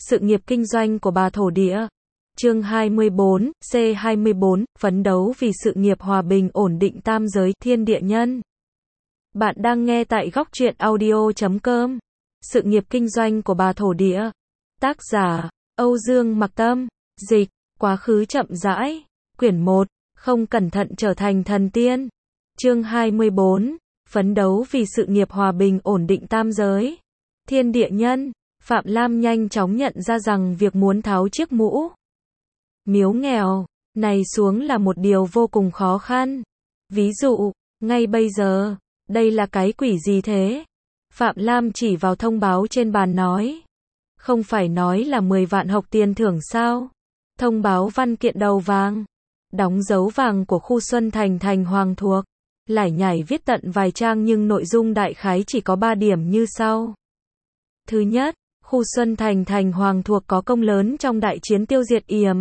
Sự nghiệp kinh doanh của bà thổ địa. Chương 24, C24, phấn đấu vì sự nghiệp hòa bình ổn định tam giới, thiên địa nhân. Bạn đang nghe tại góc truyện audio.com. Sự nghiệp kinh doanh của bà thổ địa. Tác giả, Âu Dương Mặc Tâm. Dịch, quá khứ chậm rãi. Quyển 1, không cẩn thận trở thành thần tiên. Chương 24, phấn đấu vì sự nghiệp hòa bình ổn định tam giới, thiên địa nhân. Phạm Lam nhanh chóng nhận ra rằng việc muốn tháo chiếc mũ miếu nghèo này xuống là một điều vô cùng khó khăn. Ví dụ, ngay bây giờ, đây là cái quỷ gì thế? Phạm Lam chỉ vào thông báo trên bàn nói. Không phải nói là 10 vạn học tiền thưởng sao? Thông báo văn kiện đầu vàng, đóng dấu vàng của khu Xuân Thành Thành Hoàng thuộc. Lải nhải viết tận vài trang nhưng nội dung đại khái chỉ có 3 điểm như sau. Thứ nhất, khu Xuân Thành Thành Hoàng thuộc có công lớn trong đại chiến tiêu diệt Yểm.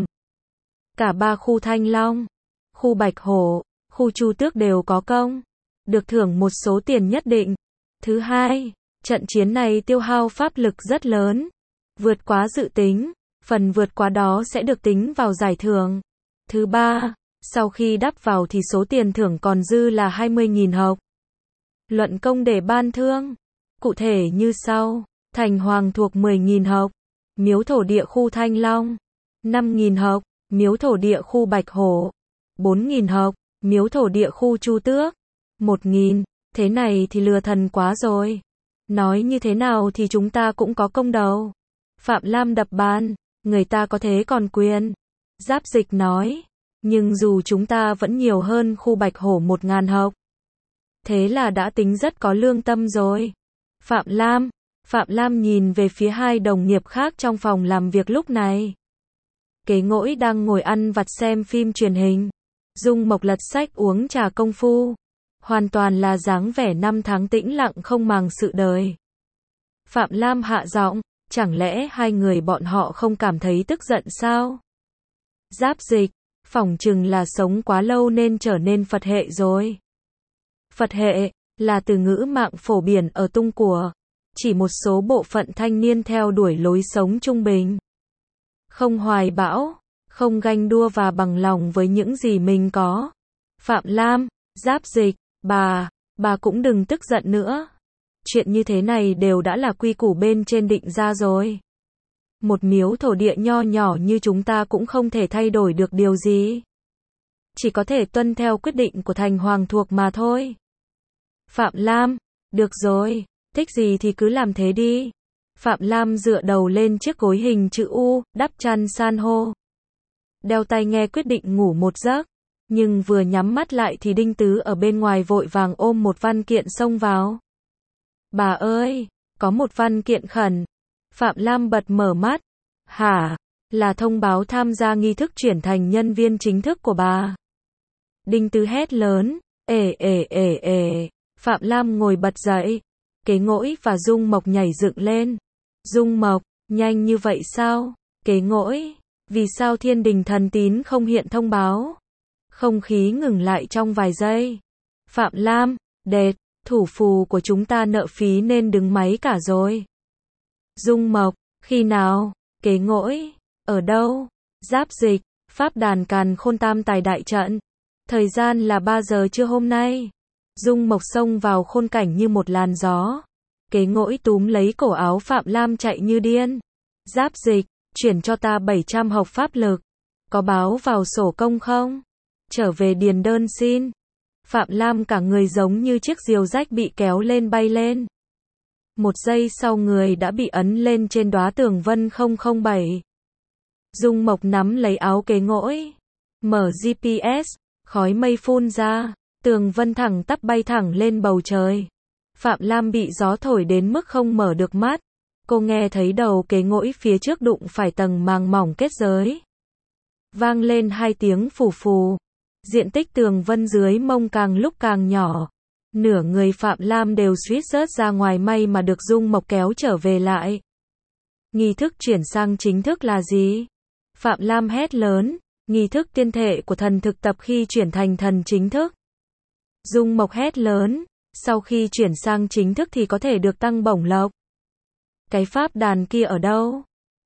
Cả 3 khu Thanh Long, khu Bạch Hổ, khu Chu Tước đều có công, được thưởng một số tiền nhất định. Thứ hai, trận chiến này tiêu hao pháp lực rất lớn, vượt quá dự tính, phần vượt quá đó sẽ được tính vào giải thưởng. Thứ ba, sau khi đắp vào thì số tiền thưởng còn dư là 20.000 học. Luận công để ban thương. Cụ thể như sau. Thành Hoàng thuộc 10.000 học. Miếu thổ địa khu Thanh Long 5.000 học. Miếu thổ địa khu Bạch Hổ 4.000 học. Miếu thổ địa khu Chu Tước 1.000. Thế này thì lừa thần quá rồi. Nói như thế nào thì chúng ta cũng có công đầu. Phạm Lam đập bàn. Người ta có thế còn quyền. Giáp Dịch nói. Nhưng dù chúng ta vẫn nhiều hơn khu Bạch Hổ 1.000 học. Thế là đã tính rất có lương tâm rồi. Phạm Lam nhìn về phía hai đồng nghiệp khác trong phòng làm việc lúc này. Kế Ngỗi đang ngồi ăn vặt xem phim truyền hình. Dung Mộc lật sách uống trà công phu. Hoàn toàn là dáng vẻ năm tháng tĩnh lặng không màng sự đời. Phạm Lam hạ giọng, chẳng lẽ hai người bọn họ không cảm thấy tức giận sao? Giáp Dịch, phỏng chừng là sống quá lâu nên trở nên Phật hệ rồi. Phật hệ là từ ngữ mạng phổ biến ở Tung của, chỉ một số bộ phận thanh niên theo đuổi lối sống trung bình, không hoài bão, không ganh đua và bằng lòng với những gì mình có. Phạm Lam, Giáp Dịch, bà cũng đừng tức giận nữa. Chuyện như thế này đều đã là quy củ bên trên định ra rồi. Một miếu thổ địa nho nhỏ như chúng ta cũng không thể thay đổi được điều gì. Chỉ có thể tuân theo quyết định của Thành Hoàng thuộc mà thôi. Phạm Lam, được rồi, thích gì thì cứ làm thế đi. Phạm Lam dựa đầu lên chiếc gối hình chữ U, đắp chăn san hô. Đeo tai nghe quyết định ngủ một giấc. Nhưng vừa nhắm mắt lại thì Đinh Tứ ở bên ngoài vội vàng ôm một văn kiện xông vào. Bà ơi, có một văn kiện khẩn. Phạm Lam bật mở mắt. Hả? Là thông báo tham gia nghi thức chuyển thành nhân viên chính thức của bà. Đinh Tứ hét lớn. Phạm Lam ngồi bật dậy. Kế Ngỗi và Dung Mộc nhảy dựng lên. Dung Mộc, nhanh như vậy sao? Kế Ngỗi, vì sao Thiên Đình Thần Tín không hiện thông báo? Không khí ngừng lại trong vài giây. Phạm Lam, đệt, thủ phù của chúng ta nợ phí nên đứng máy cả rồi. Dung Mộc, khi nào? Kế Ngỗi, ở đâu? Giáp Dịch, Pháp đàn Càn Khôn Tam Tài đại trận. Thời gian là 3 giờ trưa hôm nay. Dung Mộc xông vào khôn cảnh như một làn gió. Kế Ngỗi túm lấy cổ áo Phạm Lam chạy như điên. Giáp Dịch, chuyển cho ta 700 học pháp lực. Có báo vào sổ công không? Trở về điền đơn xin. Phạm Lam cả người giống như chiếc diều rách bị kéo lên bay lên. Một giây sau người đã bị ấn lên trên đóa tường vân 007. Dung Mộc nắm lấy áo Kế Ngỗi. Mở GPS, khói mây phun ra, tường vân thẳng tắp bay thẳng lên bầu trời. Phạm Lam bị gió thổi đến mức không mở được mắt. Cô nghe thấy đầu Kế Ngỗi phía trước đụng phải tầng màng mỏng kết giới. Vang lên 2 tiếng phù phù. Diện tích tường vân dưới mông càng lúc càng nhỏ. Nửa người Phạm Lam đều suýt rớt ra ngoài, may mà được Dung Mộc kéo trở về lại. Nghi thức chuyển sang chính thức là gì? Phạm Lam hét lớn. Nghi thức tiên thể của thần thực tập khi chuyển thành thần chính thức. Dung Mộc hét lớn. Sau khi chuyển sang chính thức thì có thể được tăng bổng lộc. Cái pháp đàn kia ở đâu?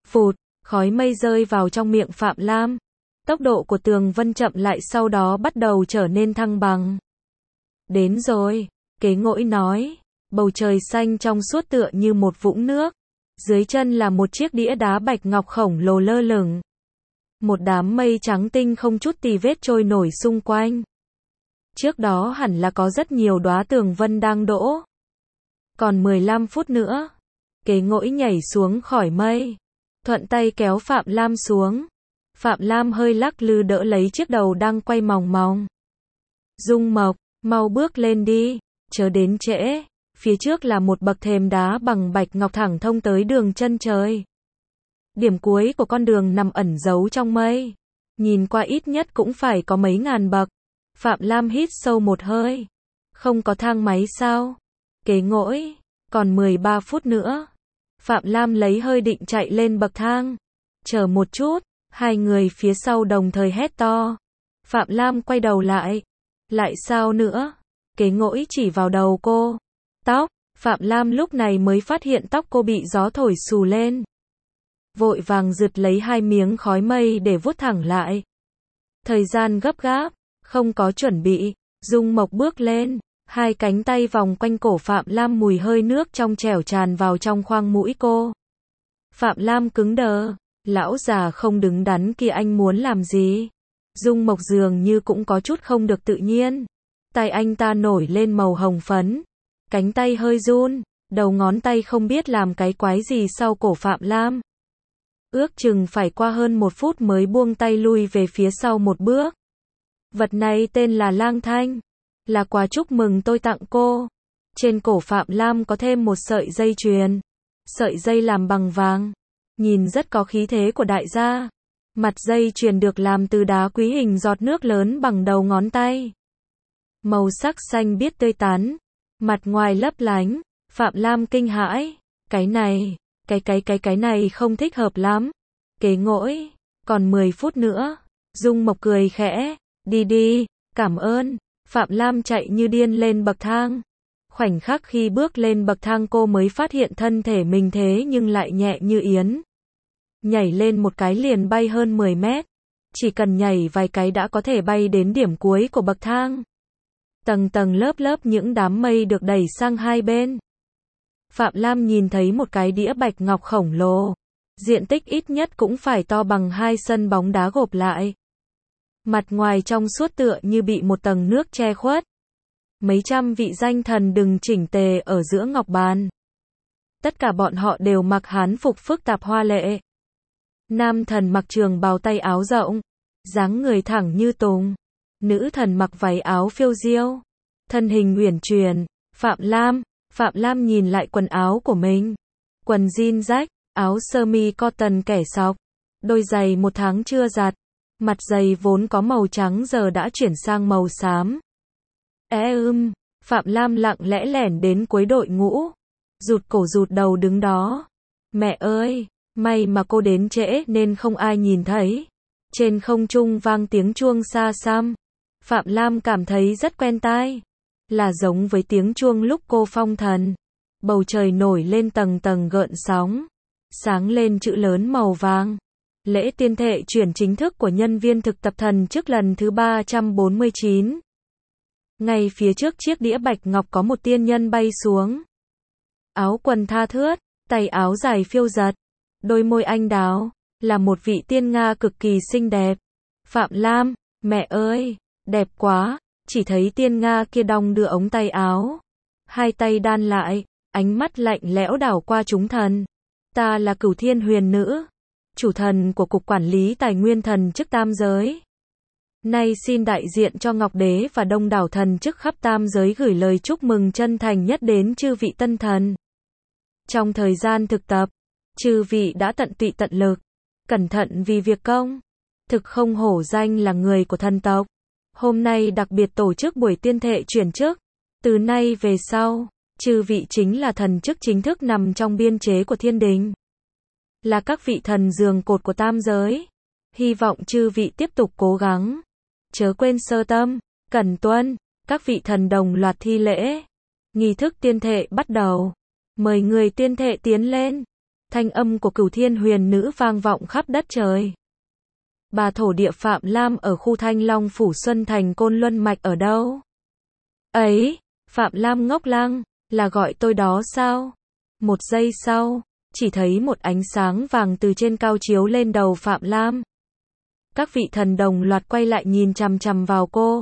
Phụt, khói mây rơi vào trong miệng Phạm Lam. Tốc độ của Tường Vân chậm lại sau đó bắt đầu trở nên thăng bằng. Đến rồi, Kế Ngỗi nói. Bầu trời xanh trong suốt tựa như một vũng nước. Dưới chân là một chiếc đĩa đá bạch ngọc khổng lồ lơ lửng. Một đám mây trắng tinh không chút tì vết trôi nổi xung quanh. Trước đó hẳn là có rất nhiều đóa tường vân đang đỗ. Còn 15 phút nữa, Kế Ngỗi nhảy xuống khỏi mây, thuận tay kéo Phạm Lam xuống. Phạm Lam hơi lắc lư đỡ lấy chiếc đầu đang quay mòng mòng. Dung Mộc, mau bước lên đi, chớ đến trễ. Phía trước là một bậc thềm đá bằng bạch ngọc thẳng thông tới đường chân trời. Điểm cuối của con đường nằm ẩn giấu trong mây. Nhìn qua ít nhất cũng phải có mấy ngàn bậc. Phạm Lam hít sâu một hơi. Không có thang máy sao? Kế Ngỗi, còn 13 phút nữa. Phạm Lam lấy hơi định chạy lên bậc thang. Chờ một chút, hai người phía sau đồng thời hét to. Phạm Lam quay đầu lại. Lại sao nữa? Kế Ngỗi chỉ vào đầu cô. Tóc, Phạm Lam lúc này mới phát hiện tóc cô bị gió thổi xù lên. Vội vàng giật lấy hai miếng khói mây để vuốt thẳng lại. Thời gian gấp gáp, không có chuẩn bị. Dung Mộc bước lên, hai cánh tay vòng quanh cổ Phạm Lam, mùi hơi nước trong trẻo tràn vào trong khoang mũi cô. Phạm Lam cứng đờ, lão già không đứng đắn kia anh muốn làm gì? Dung Mộc dường như cũng có chút không được tự nhiên. Tay anh ta nổi lên màu hồng phấn. Cánh tay hơi run, đầu ngón tay không biết làm cái quái gì sau cổ Phạm Lam. Ước chừng phải qua hơn 1 phút mới buông tay lui về phía sau một bước. Vật này tên là lang thanh. Là quà chúc mừng tôi tặng cô. Trên cổ Phạm Lam có thêm một sợi dây chuyền. Sợi dây làm bằng vàng. Nhìn rất có khí thế của đại gia. Mặt dây chuyền được làm từ đá quý hình giọt nước lớn bằng đầu ngón tay. Màu sắc xanh biếc tươi tắn. Mặt ngoài lấp lánh. Phạm Lam kinh hãi. Cái này, cái này không thích hợp lắm. Kế Ngỗi, còn 10 phút nữa. Dung Mộc cười khẽ. Đi đi, cảm ơn. Phạm Lam chạy như điên lên bậc thang. Khoảnh khắc khi bước lên bậc thang cô mới phát hiện thân thể mình thế nhưng lại nhẹ như yến. Nhảy lên một cái liền bay hơn 10 mét. Chỉ cần nhảy vài cái đã có thể bay đến điểm cuối của bậc thang. Tầng tầng lớp lớp những đám mây được đẩy sang hai bên. Phạm Lam nhìn thấy một cái đĩa bạch ngọc khổng lồ. Diện tích ít nhất cũng phải to bằng 2 sân bóng đá gộp lại. Mặt ngoài trong suốt tựa như bị một tầng nước che khuất. Mấy trăm vị danh thần đừng chỉnh tề ở giữa ngọc bàn. Tất cả bọn họ đều mặc hán phục phức tạp hoa lệ. Nam thần mặc trường bào tay áo rộng, dáng người thẳng như tùng. Nữ thần mặc váy áo phiêu diêu, thân hình uyển chuyển. Phạm Lam nhìn lại quần áo của mình. Quần jean rách, áo sơ mi cotton kẻ sọc, đôi giày 1 tháng chưa giặt. Mặt giày vốn có màu trắng giờ đã chuyển sang màu xám. Phạm Lam lặng lẽ lẻn đến cuối đội ngũ. Rụt cổ rụt đầu đứng đó. Mẹ ơi, may mà cô đến trễ nên không ai nhìn thấy. Trên không trung vang tiếng chuông xa xăm. Phạm Lam cảm thấy rất quen tai. Là giống với tiếng chuông lúc cô phong thần. Bầu trời nổi lên tầng tầng gợn sóng. Sáng lên chữ lớn màu vàng. Lễ tuyên thệ chuyển chính thức của nhân viên thực tập thần chức lần thứ 349. Ngay phía trước chiếc đĩa bạch ngọc có một tiên nhân bay xuống. Áo quần tha thướt, tay áo dài phiêu dật, đôi môi anh đào, là một vị tiên Nga cực kỳ xinh đẹp. Phạm Lam, mẹ ơi, đẹp quá, chỉ thấy tiên Nga kia đong đưa ống tay áo. Hai tay đan lại, ánh mắt lạnh lẽo đảo qua chúng thần. Ta là Cửu Thiên Huyền Nữ, chủ thần của Cục Quản lý Tài nguyên thần chức tam giới. Nay xin đại diện cho Ngọc Đế và đông đảo thần chức khắp tam giới gửi lời chúc mừng chân thành nhất đến chư vị tân thần. Trong thời gian thực tập, chư vị đã tận tụy tận lực, cẩn thận vì việc công, thực không hổ danh là người của thần tộc. Hôm nay đặc biệt tổ chức buổi tuyên thệ chuyển chức. Từ nay về sau, chư vị chính là thần chức chính thức nằm trong biên chế của thiên đình. Là các vị thần giường cột của tam giới. Hy vọng chư vị tiếp tục cố gắng. Chớ quên sơ tâm, cẩn tuân. Các vị thần đồng loạt thi lễ. Nghi thức tuyên thệ bắt đầu. Mời người tuyên thệ tiến lên. Thanh âm của Cửu Thiên Huyền Nữ vang vọng khắp đất trời. Bà thổ địa Phạm Lam ở khu Thanh Long Phủ Xuân Thành Côn Luân Mạch ở đâu? Ấy, Phạm Lam ngốc lăng, là gọi tôi đó sao? Một giây sau, chỉ thấy một ánh sáng vàng từ trên cao chiếu lên đầu Phạm Lam. Các vị thần đồng loạt quay lại nhìn chằm chằm vào cô.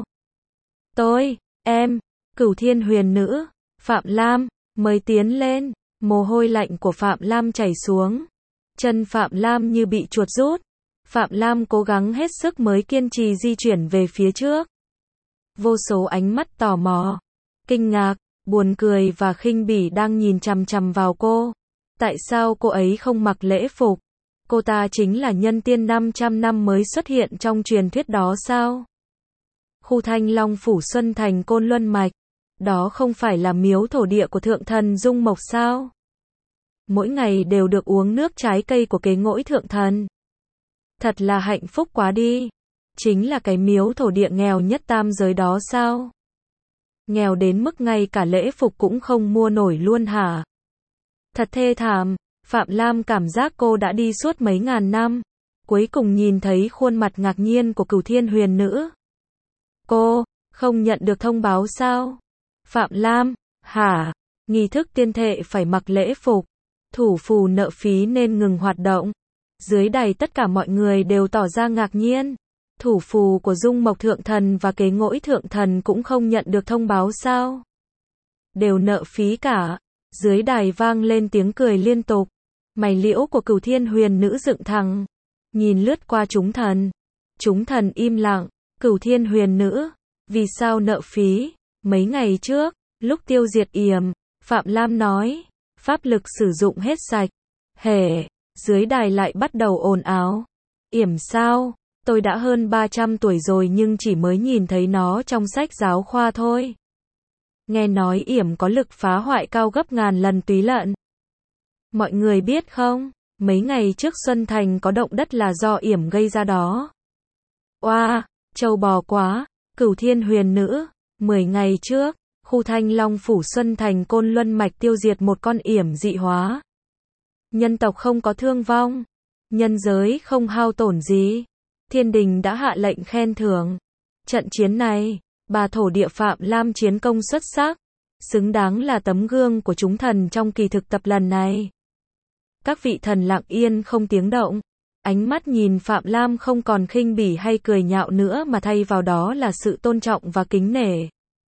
Em, Cửu Thiên Huyền Nữ, Phạm Lam, mới tiến lên, mồ hôi lạnh của Phạm Lam chảy xuống. Chân Phạm Lam như bị chuột rút. Phạm Lam cố gắng hết sức mới kiên trì di chuyển về phía trước. Vô số ánh mắt tò mò, kinh ngạc, buồn cười và khinh bỉ đang nhìn chằm chằm vào cô. Tại sao cô ấy không mặc lễ phục? Cô ta chính là nhân tiên 500 năm mới xuất hiện trong truyền thuyết đó sao? Khu Thanh Long Phủ Xuân Thành Côn Luân Mạch, đó không phải là miếu thổ địa của thượng thần Dung Mộc sao? Mỗi ngày đều được uống nước trái cây của kế ngỗi thượng thần. Thật là hạnh phúc quá đi. Chính là cái miếu thổ địa nghèo nhất tam giới đó sao? Nghèo đến mức ngay cả lễ phục cũng không mua nổi luôn hả? Thật thê thảm. Phạm Lam cảm giác cô đã đi suốt mấy ngàn năm, cuối cùng nhìn thấy khuôn mặt ngạc nhiên của Cửu Thiên Huyền Nữ. Cô, không nhận được thông báo sao? Phạm Lam, hả? Nghi thức tiên thệ phải mặc lễ phục, thủ phù nợ phí nên ngừng hoạt động. Dưới đài tất cả mọi người đều tỏ ra ngạc nhiên. Thủ phù của Dung Mộc Thượng Thần và kế ngỗi Thượng Thần cũng không nhận được thông báo sao? Đều nợ phí cả. Dưới đài vang lên tiếng cười liên tục. Mày liễu của Cửu Thiên Huyền Nữ dựng thẳng, nhìn lướt qua chúng thần. Chúng thần im lặng. Cửu Thiên Huyền Nữ, vì sao nợ phí? Mấy ngày trước, lúc tiêu diệt yểm, Phạm Lam nói, pháp lực sử dụng hết sạch. Hề, dưới đài lại bắt đầu ồn ào. Yểm sao? Tôi đã hơn 300 tuổi rồi nhưng chỉ mới nhìn thấy nó trong sách giáo khoa thôi. Nghe nói yểm có lực phá hoại cao gấp ngàn lần túy lợn. Mọi người biết không, mấy ngày trước Xuân Thành có động đất là do yểm gây ra đó. Oa, trâu bò quá. Cửu Thiên Huyền Nữ, 10 ngày trước, khu Thanh Long Phủ Xuân Thành Côn Luân Mạch tiêu diệt một con yểm dị hóa. Nhân tộc không có thương vong, nhân giới không hao tổn gì. Thiên đình đã hạ lệnh khen thưởng. Trận chiến này, bà thổ địa Phạm Lam chiến công xuất sắc, xứng đáng là tấm gương của chúng thần trong kỳ thực tập lần này. Các vị thần lặng yên không tiếng động, ánh mắt nhìn Phạm Lam không còn khinh bỉ hay cười nhạo nữa mà thay vào đó là sự tôn trọng và kính nể.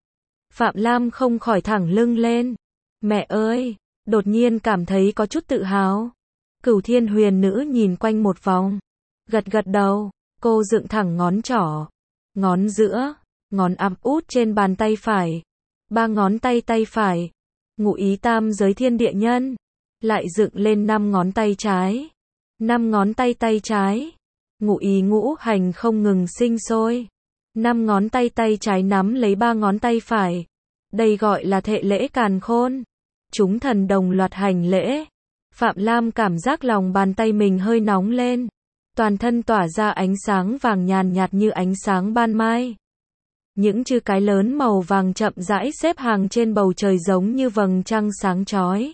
Phạm Lam không khỏi thẳng lưng lên. Mẹ ơi, đột nhiên cảm thấy có chút tự hào. Cửu Thiên Huyền Nữ nhìn quanh một vòng, gật gật đầu, cô dựng thẳng ngón trỏ, ngón giữa, ngón áp út trên bàn tay phải, 3 ngón tay tay phải, ngụ ý tam giới thiên địa nhân, lại dựng lên 5 ngón tay trái, 5 ngón tay tay trái, ngụ ý ngũ hành không ngừng sinh sôi, 5 ngón tay tay trái nắm lấy 3 ngón tay phải, đây gọi là thệ lễ càn khôn. Chúng thần đồng loạt hành lễ. Phạm Lam cảm giác lòng bàn tay mình hơi nóng lên, toàn thân tỏa ra ánh sáng vàng nhàn nhạt như ánh sáng ban mai. Những chữ cái lớn màu vàng chậm rãi xếp hàng trên bầu trời giống như vầng trăng sáng chói.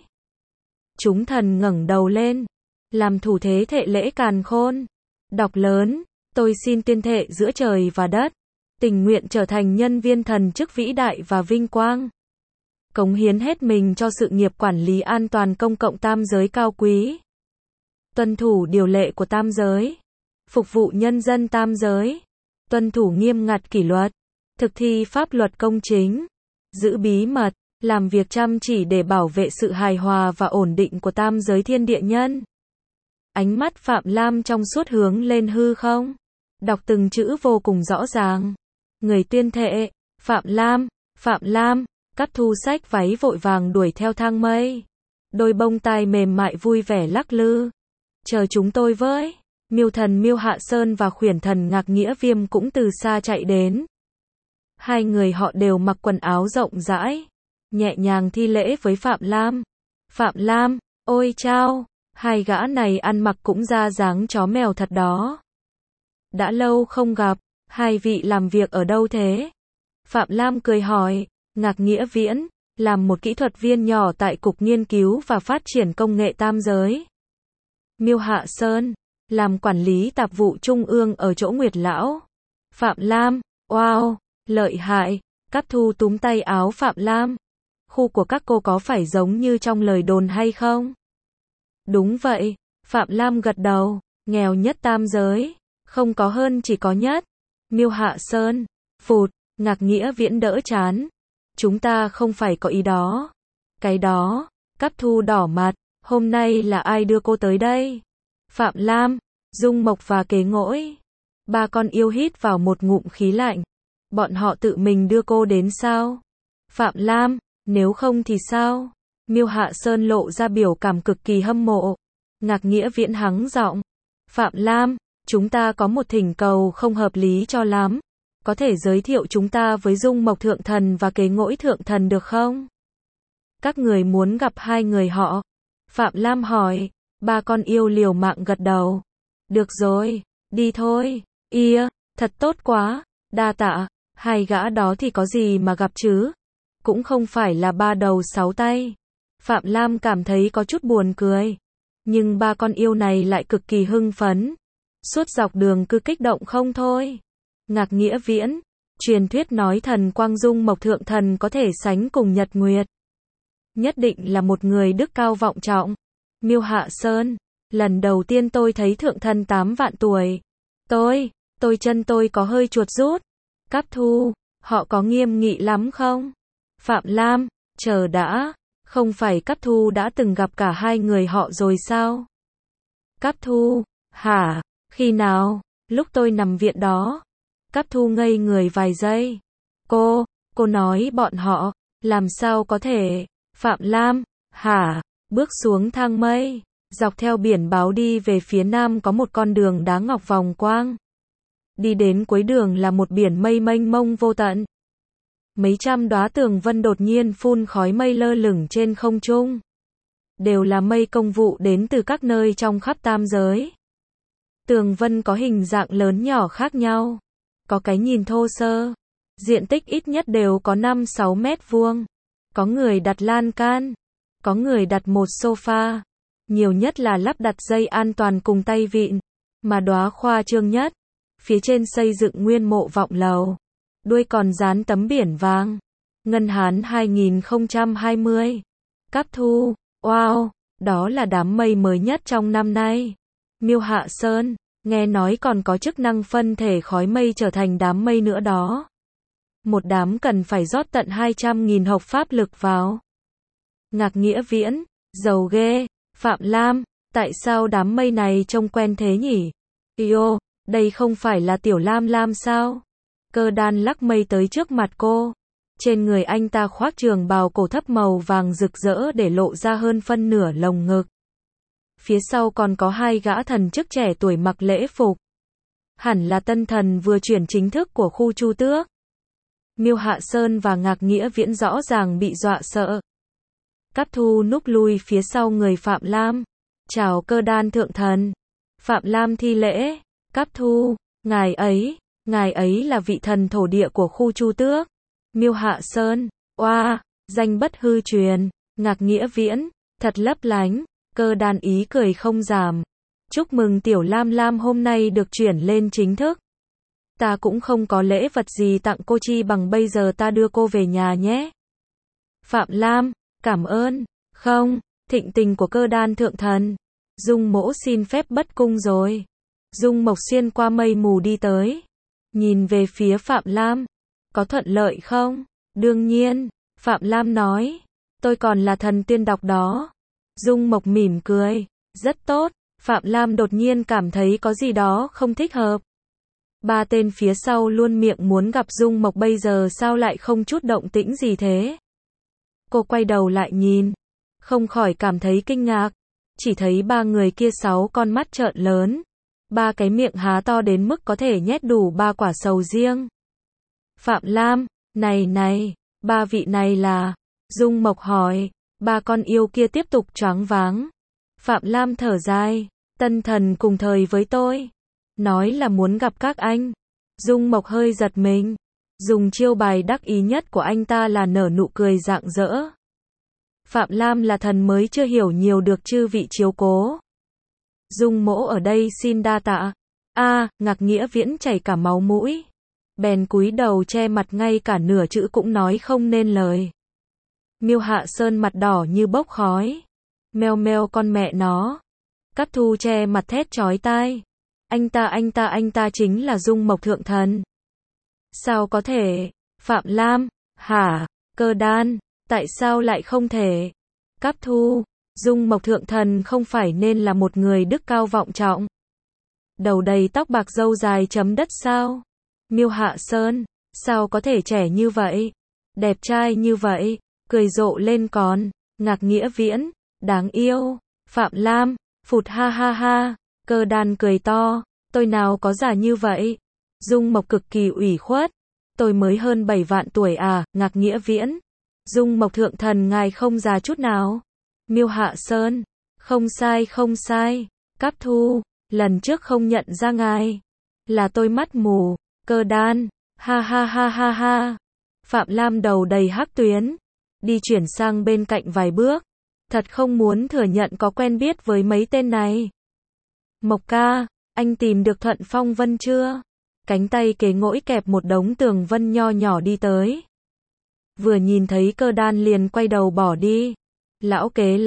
Chúng thần ngẩng đầu lên, làm thủ thế thệ lễ càn khôn. Đọc lớn, tôi xin tuyên thệ giữa trời và đất, tình nguyện trở thành nhân viên thần chức vĩ đại và vinh quang. Cống hiến hết mình cho sự nghiệp quản lý an toàn công cộng tam giới cao quý. Tuân thủ điều lệ của tam giới. Phục vụ nhân dân tam giới. Tuân thủ nghiêm ngặt kỷ luật. Thực thi pháp luật công chính. Giữ bí mật. Làm việc chăm chỉ để bảo vệ sự hài hòa và ổn định của tam giới thiên địa nhân. Ánh mắt Phạm Lam trong suốt hướng lên hư không. Đọc từng chữ vô cùng rõ ràng. Người tuyên thệ. Phạm Lam. Phạm Lam. Cắt thu sách váy vội vàng đuổi theo thang mây. Đôi bông tai mềm mại vui vẻ lắc lư. Chờ chúng tôi với. Miêu thần Miêu Hạ Sơn và khuyển thần Ngạc Nghĩa Viêm cũng từ xa chạy đến. Hai người họ đều mặc quần áo rộng rãi, nhẹ nhàng thi lễ với Phạm Lam. Phạm Lam, ôi chao, hai gã này ăn mặc cũng ra dáng chó mèo thật đó. Đã lâu không gặp, hai vị làm việc ở đâu thế? Phạm Lam cười hỏi. Ngạc Nghĩa Viễn, làm một kỹ thuật viên nhỏ tại Cục Nghiên cứu và Phát triển Công nghệ Tam Giới. Miêu Hạ Sơn, làm quản lý tạp vụ trung ương ở chỗ Nguyệt Lão. Phạm Lam, wow, lợi hại. Cáp Thu túm tay áo Phạm Lam. Khu của các cô có phải giống như trong lời đồn hay không? Đúng vậy, Phạm Lam gật đầu, nghèo nhất tam giới, không có hơn chỉ có nhất. Miêu Hạ Sơn, phụt, Ngạc Nghĩa Viễn đỡ chán. Chúng ta không phải có ý đó. Cái đó, Cáp Thu đỏ mặt, hôm nay là ai đưa cô tới đây? Phạm Lam, Dung Mộc và Kế Ngỗi. Ba con yêu hít vào một ngụm khí lạnh. Bọn họ tự mình đưa cô đến sao? Phạm Lam, nếu không thì sao? Miêu Hạ Sơn lộ ra biểu cảm cực kỳ hâm mộ. Ngạc Nghĩa Viễn hắng giọng. Phạm Lam, chúng ta có một thỉnh cầu không hợp lý cho lắm. Có thể giới thiệu chúng ta với Dung Mộc Thượng Thần và Kế Ngỗi Thượng Thần được không? Các người muốn gặp hai người họ? Phạm Lam hỏi. Ba con yêu liều mạng gật đầu. Được rồi, đi thôi. Ia, thật tốt quá. Đa tạ, hai gã đó thì có gì mà gặp chứ? Cũng không phải là ba đầu sáu tay. Phạm Lam cảm thấy có chút buồn cười. Nhưng ba con yêu này lại cực kỳ hưng phấn. Suốt dọc đường cứ kích động không thôi. Ngạc Nghĩa Viễn, truyền thuyết nói thần Quang Dung Mộc Thượng Thần có thể sánh cùng Nhật Nguyệt. Nhất định là một người đức cao vọng trọng. Miêu Hạ Sơn, lần đầu tiên tôi thấy Thượng Thần 8 vạn tuổi. Tôi chân tôi có hơi chuột rút. Cáp Thu, họ có nghiêm nghị lắm không? Phạm Lam, chờ đã, không phải Cáp Thu đã từng gặp cả hai người họ rồi sao? Cáp Thu, hả, khi nào? Lúc tôi nằm viện đó. Cáp Thu ngây người vài giây. Cô nói bọn họ, làm sao có thể? Phạm Lam, hả, bước xuống thang mây, dọc theo biển báo đi về phía nam có một con đường đá ngọc vòng quang. Đi đến cuối đường là một biển mây mênh mông vô tận. Mấy trăm đóa tường vân đột nhiên phun khói mây lơ lửng trên không trung. Đều là mây công vụ đến từ các nơi trong khắp tam giới. Tường vân có hình dạng lớn nhỏ khác nhau. Có cái nhìn thô sơ. Diện tích ít nhất đều có 5-6 mét vuông. Có người đặt lan can. Có người đặt một sofa. Nhiều nhất là lắp đặt dây an toàn cùng tay vịn. Mà đóa khoa trương nhất. Phía trên xây dựng nguyên mộ vọng lầu. Đuôi còn dán tấm biển vàng. Ngân Hán 2020. Cáp Thu, wow, đó là đám mây mới nhất trong năm nay. Miêu Hạ Sơn, nghe nói còn có chức năng phân thể khói mây trở thành đám mây nữa đó. Một đám cần phải rót tận 200.000 hộc pháp lực vào. Ngạc Nghĩa Viễn, giàu ghê. Phạm Lam, tại sao đám mây này trông quen thế nhỉ? Yêu, đây không phải là Tiểu Lam Lam sao? Cơ Đan lắc mây tới trước mặt cô. Trên người anh ta khoác trường bào cổ thấp màu vàng rực rỡ để lộ ra hơn phân nửa lồng ngực. Phía sau còn có hai gã thần chức trẻ tuổi mặc lễ phục. Hẳn là tân thần vừa chuyển chính thức của khu Chu Tước. Miêu Hạ Sơn và Ngạc Nghĩa Viễn rõ ràng bị dọa sợ. Cáp Thu núp lui phía sau người Phạm Lam. Chào Cơ Đan Thượng Thần. Phạm Lam thi lễ. Cáp Thu, ngài ấy là vị thần thổ địa của khu Chu Tước. Miêu Hạ Sơn, oa, danh bất hư truyền. Ngạc Nghĩa Viễn, thật lấp lánh. Cơ Đan ý cười không giảm. Chúc mừng Tiểu Lam Lam hôm nay được chuyển lên chính thức. Ta cũng không có lễ vật gì tặng cô chi bằng bây giờ ta đưa cô về nhà nhé. Phạm Lam, cảm ơn. Không, thịnh tình của Cơ Đan Thượng Thần. Dung Mỗ xin phép bất cung rồi. Dung Mộc xuyên qua mây mù đi tới. Nhìn về phía Phạm Lam. Có thuận lợi không? Đương nhiên, Phạm Lam nói. Tôi còn là thần tiên độc đó. Dung Mộc mỉm cười. Rất tốt. Phạm Lam đột nhiên cảm thấy có gì đó không thích hợp. Ba tên phía sau luôn miệng muốn gặp Dung Mộc bây giờ sao lại không chút động tĩnh gì thế? Cô quay đầu lại nhìn. Không khỏi cảm thấy kinh ngạc. Chỉ thấy ba người kia 6 con mắt trợn lớn. Ba cái miệng há to đến mức có thể nhét đủ 3 quả sầu riêng. Phạm Lam, này, ba vị này là... Dung Mộc hỏi. Ba con yêu kia tiếp tục choáng váng. Phạm Lam thở dài. Tân thần cùng thời với tôi. Nói là muốn gặp các anh. Dung Mộc hơi giật mình. Dùng chiêu bài đắc ý nhất của anh ta là nở nụ cười rạng rỡ. Phạm Lam là thần mới chưa hiểu nhiều được chư vị chiếu cố. Dung Mỗ ở đây xin đa tạ. Ngạc Nghĩa Viễn chảy cả máu mũi. Bèn cúi đầu che mặt, ngay cả nửa chữ cũng nói không nên lời. Miêu Hạ Sơn mặt đỏ như bốc khói. Meo meo con mẹ nó. Cáp Thu che mặt thét chói tai. Anh ta chính là Dung Mộc Thượng Thần. Sao có thể? Phạm Lam, hả? Cơ Đan, tại sao lại không thể? Cáp Thu, Dung Mộc Thượng Thần không phải nên là một người đức cao vọng trọng, đầu đầy tóc bạc râu dài chấm đất sao? Miêu Hạ Sơn, sao có thể trẻ như vậy? Đẹp trai như vậy, cười rộ lên còn. Ngạc Nghĩa Viễn, đáng yêu. Phạm Lam, phụt ha ha ha. Cơ Đan cười to, tôi nào có già như vậy. Dung Mộc cực kỳ ủy khuất, tôi mới hơn 7 vạn tuổi à? Ngạc Nghĩa Viễn, Dung Mộc Thượng Thần ngài không già chút nào. Miêu Hạ Sơn, không sai. Cáp Thu, lần trước không nhận ra ngài, là tôi mắt mù. Cơ Đan, ha ha ha ha ha. Phạm Lam đầu đầy hắc tuyến, đi chuyển sang bên cạnh vài bước, thật không muốn thừa nhận có quen biết với mấy tên này. Mộc ca, anh tìm được Thuận Phong Vân chưa? Cánh tay kế ngỗi kẹp một đống tường vân nho nhỏ đi tới. Vừa nhìn thấy Cơ Đan liền quay đầu bỏ đi. Lão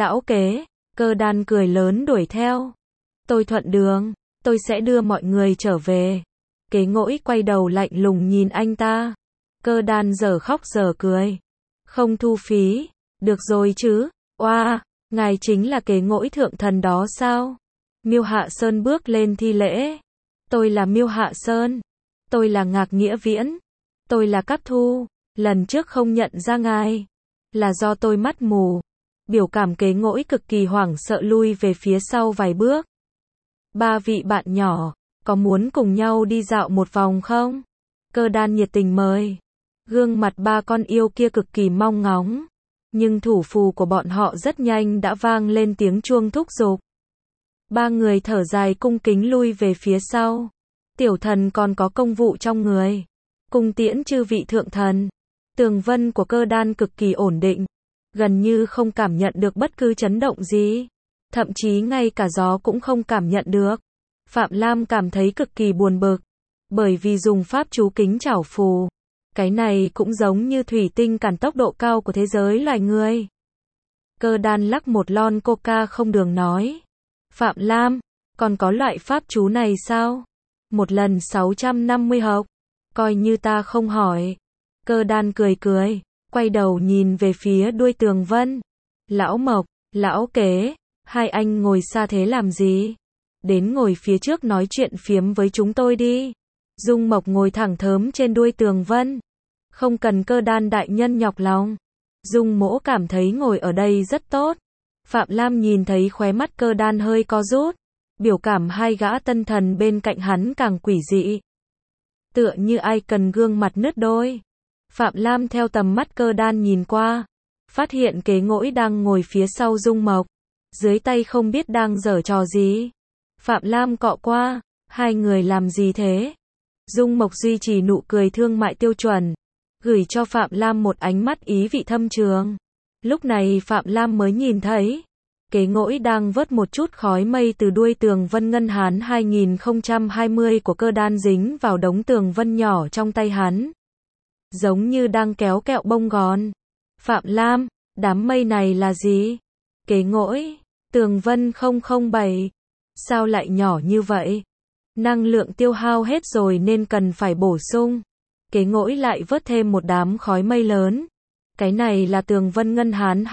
kế, Cơ Đan cười lớn đuổi theo. Tôi thuận đường, tôi sẽ đưa mọi người trở về. Kế ngỗi quay đầu lạnh lùng nhìn anh ta. Cơ Đan giờ khóc giờ cười. Không thu phí, được rồi chứ. Ngài chính là Kế Ngỗi Thượng Thần đó sao? Miêu Hạ Sơn bước lên thi lễ. Tôi là Miêu Hạ Sơn. Tôi là Ngạc Nghĩa Viễn. Tôi là Cáp Thu. Lần trước không nhận ra ngài, là do tôi mắt mù. Biểu cảm Kế Ngỗi cực kỳ hoảng sợ lui về phía sau vài bước. Ba vị bạn nhỏ, có muốn cùng nhau đi dạo một vòng không? Cơ Đan nhiệt tình mời. Gương mặt ba con yêu kia cực kỳ mong ngóng. Nhưng thủ phù của bọn họ rất nhanh đã vang lên tiếng chuông thúc giục. Ba người thở dài cung kính lui về phía sau. Tiểu thần còn có công vụ trong người. Cung tiễn chư vị thượng thần. Tường vân của Cơ Đan cực kỳ ổn định. Gần như không cảm nhận được bất cứ chấn động gì. Thậm chí ngay cả gió cũng không cảm nhận được. Phạm Lam cảm thấy cực kỳ buồn bực. Bởi vì dùng pháp chú kính chảo phù. Cái này cũng giống như thủy tinh cản tốc độ cao của thế giới loài người. Cơ Đan lắc một lon coca không đường nói. Phạm Lam, còn có loại pháp chú này sao? Một lần 650 hộc. Coi như ta không hỏi. Cơ Đan cười, quay đầu nhìn về phía đuôi tường vân. Lão Mộc, lão Kế, hai anh ngồi xa thế làm gì? Đến ngồi phía trước nói chuyện phiếm với chúng tôi đi. Dung Mộc ngồi thẳng thớm trên đuôi tường vân. Không cần Cơ Đan đại nhân nhọc lòng. Dung Mỗ cảm thấy ngồi ở đây rất tốt. Phạm Lam nhìn thấy khóe mắt Cơ Đan hơi co rút. Biểu cảm hai gã tân thần bên cạnh hắn càng quỷ dị. Tựa như ai cần gương mặt nứt đôi. Phạm Lam theo tầm mắt Cơ Đan nhìn qua. Phát hiện Kế Ngỗi đang ngồi phía sau Dung Mộc. Dưới tay không biết đang giở trò gì. Phạm Lam cọ qua. Hai người làm gì thế? Dung Mộc duy trì nụ cười thương mại tiêu chuẩn. Gửi cho Phạm Lam một ánh mắt ý vị thâm trường. Lúc này Phạm Lam mới nhìn thấy. Kế Ngỗi đang vớt một chút khói mây từ đuôi tường vân ngân hán 2020 của Cơ Đan dính vào đống tường vân nhỏ trong tay hắn. Giống như đang kéo kẹo bông gòn. Phạm Lam, đám mây này là gì? Kế Ngỗi, tường vân 007. Sao lại nhỏ như vậy? Năng lượng tiêu hao hết rồi nên cần phải bổ sung. Kế Ngỗi lại vớt thêm một đám khói mây lớn. Cái này là tường vân ngân hán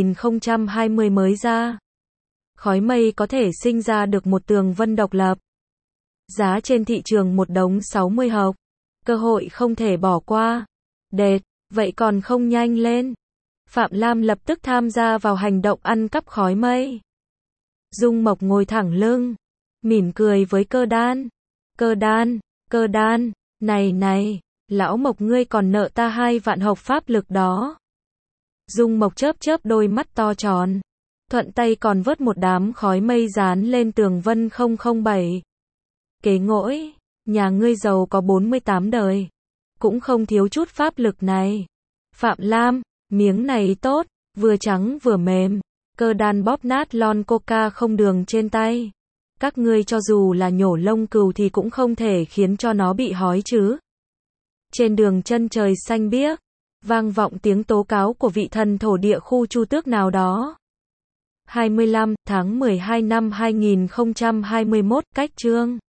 2020 mới ra. Khói mây có thể sinh ra được một tường vân độc lập. Giá trên thị trường một đống 60 hộc. Cơ hội không thể bỏ qua. Đệt, vậy còn không nhanh lên. Phạm Lam lập tức tham gia vào hành động ăn cắp khói mây. Dung Mộc ngồi thẳng lưng, mỉm cười với Cơ Đan. Cơ Đan, này, lão Mộc ngươi còn nợ ta 2 vạn hộc pháp lực đó. Dung Mộc chớp đôi mắt to tròn. Thuận tay còn vớt một đám khói mây dán lên tường vân 007. Kế Ngỗi, nhà ngươi giàu có 48 đời. Cũng không thiếu chút pháp lực này. Phạm Lam, miếng này tốt, vừa trắng vừa mềm. Cơ Đan bóp nát lon coca không đường trên tay. Các ngươi cho dù là nhổ lông cừu thì cũng không thể khiến cho nó bị hói chứ. Trên đường chân trời xanh biếc, vang vọng tiếng tố cáo của vị thần thổ địa khu Chu Tước nào đó. 25 tháng 12 năm 2021, cách chương